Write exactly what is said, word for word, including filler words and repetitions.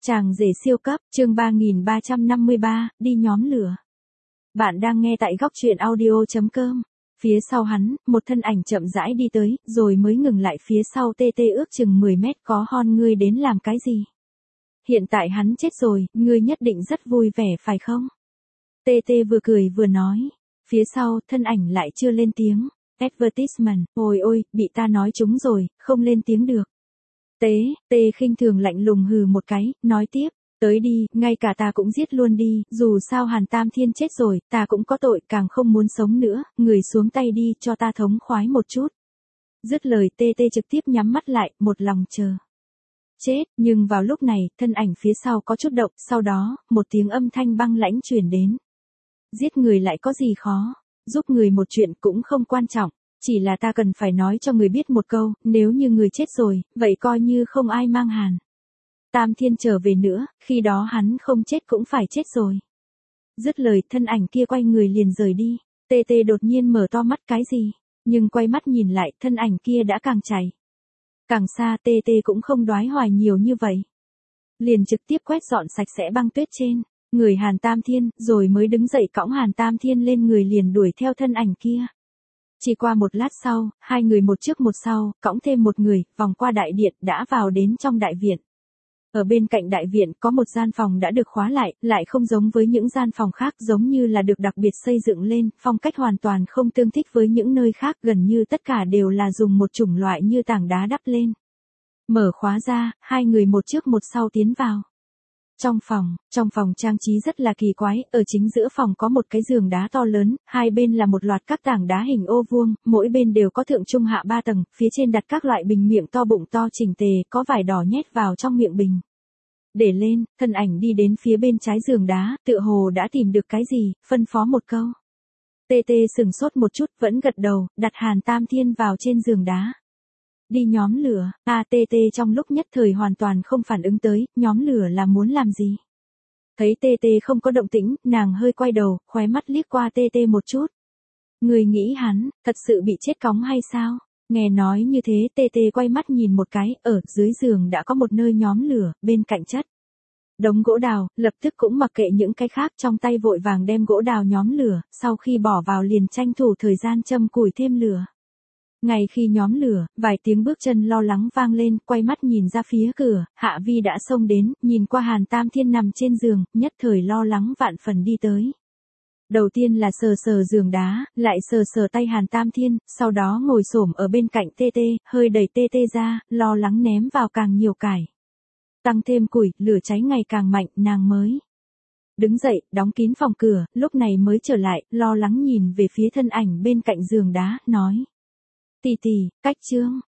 Chàng rể siêu cấp, chương ba nghìn ba trăm năm mươi ba, đi nhóm lửa. Bạn đang nghe tại góc truyện audio chấm com. Phía sau hắn, một thân ảnh chậm rãi đi tới, rồi mới ngừng lại phía sau tê tê ước chừng mười mét. Có hon ngươi đến làm cái gì? Hiện tại hắn chết rồi, ngươi nhất định rất vui vẻ phải không? Tê tê vừa cười vừa nói. Phía sau, thân ảnh lại chưa lên tiếng. Advertisement, ôi ôi, bị ta nói trúng rồi, không lên tiếng được. Tế, tê khinh thường lạnh lùng hừ một cái, nói tiếp, tới đi, ngay cả ta cũng giết luôn đi, dù sao Hàn Tam Thiên chết rồi, ta cũng có tội, càng không muốn sống nữa, người xuống tay đi, cho ta thống khoái một chút. Dứt lời tê tê trực tiếp nhắm mắt lại, một lòng chờ. Chết, nhưng vào lúc này, thân ảnh phía sau có chút động, sau đó, một tiếng âm thanh băng lãnh truyền đến. Giết người lại có gì khó, giúp người một chuyện cũng không quan trọng. Chỉ là ta cần phải nói cho người biết một câu, nếu như người chết rồi, vậy coi như không ai mang Hàn Tam Thiên trở về nữa, khi đó hắn không chết cũng phải chết rồi. Dứt lời, thân ảnh kia quay người liền rời đi. Tê tê đột nhiên mở to mắt cái gì, nhưng quay mắt nhìn lại, thân ảnh kia đã càng chạy. Càng xa tê tê cũng không đoái hoài nhiều như vậy. Liền trực tiếp quét dọn sạch sẽ băng tuyết trên người Hàn Tam Thiên, rồi mới đứng dậy cõng Hàn Tam Thiên lên người liền đuổi theo thân ảnh kia. Chỉ qua một lát sau, hai người một trước một sau, cõng thêm một người, vòng qua đại điện, đã vào đến trong đại viện. Ở bên cạnh đại viện có một gian phòng đã được khóa lại, lại không giống với những gian phòng khác, giống như là được đặc biệt xây dựng lên, phong cách hoàn toàn không tương thích với những nơi khác, gần như tất cả đều là dùng một chủng loại như tảng đá đắp lên. Mở khóa ra, hai người một trước một sau tiến vào. Trong phòng, trong phòng trang trí rất là kỳ quái, ở chính giữa phòng có một cái giường đá to lớn, hai bên là một loạt các tảng đá hình ô vuông, mỗi bên đều có thượng trung hạ ba tầng, phía trên đặt các loại bình miệng to bụng to chỉnh tề, có vải đỏ nhét vào trong miệng bình. Để lên, thân ảnh đi đến phía bên trái giường đá, tựa hồ đã tìm được cái gì, phân phó một câu. Tê tê sừng sốt một chút, vẫn gật đầu, đặt Hàn Tam Thiên vào trên giường đá. Đi nhóm lửa, a tê tê trong lúc nhất thời hoàn toàn không phản ứng tới, nhóm lửa là muốn làm gì. Thấy tê tê không có động tĩnh, nàng hơi quay đầu, khóe mắt liếc qua tê tê một chút. Người nghĩ hắn, thật sự bị chết cóng hay sao? Nghe nói như thế tê tê quay mắt nhìn một cái, ở dưới giường đã có một nơi nhóm lửa, bên cạnh chất đống gỗ đào, lập tức cũng mặc kệ những cái khác, trong tay vội vàng đem gỗ đào nhóm lửa, sau khi bỏ vào liền tranh thủ thời gian châm củi thêm lửa. Ngay khi nhóm lửa, vài tiếng bước chân lo lắng vang lên, quay mắt nhìn ra phía cửa, Hạ Vi đã xông đến, nhìn qua Hàn Tam Thiên nằm trên giường, nhất thời lo lắng vạn phần đi tới. Đầu tiên là sờ sờ giường đá, lại sờ sờ tay Hàn Tam Thiên, sau đó ngồi xổm ở bên cạnh tê tê, hơi đẩy tê tê ra, lo lắng ném vào càng nhiều cải. Tăng thêm củi, lửa cháy ngày càng mạnh, nàng mới đứng dậy, đóng kín phòng cửa, lúc này mới trở lại, lo lắng nhìn về phía thân ảnh bên cạnh giường đá, nói. Tỷ tỷ, cách chương,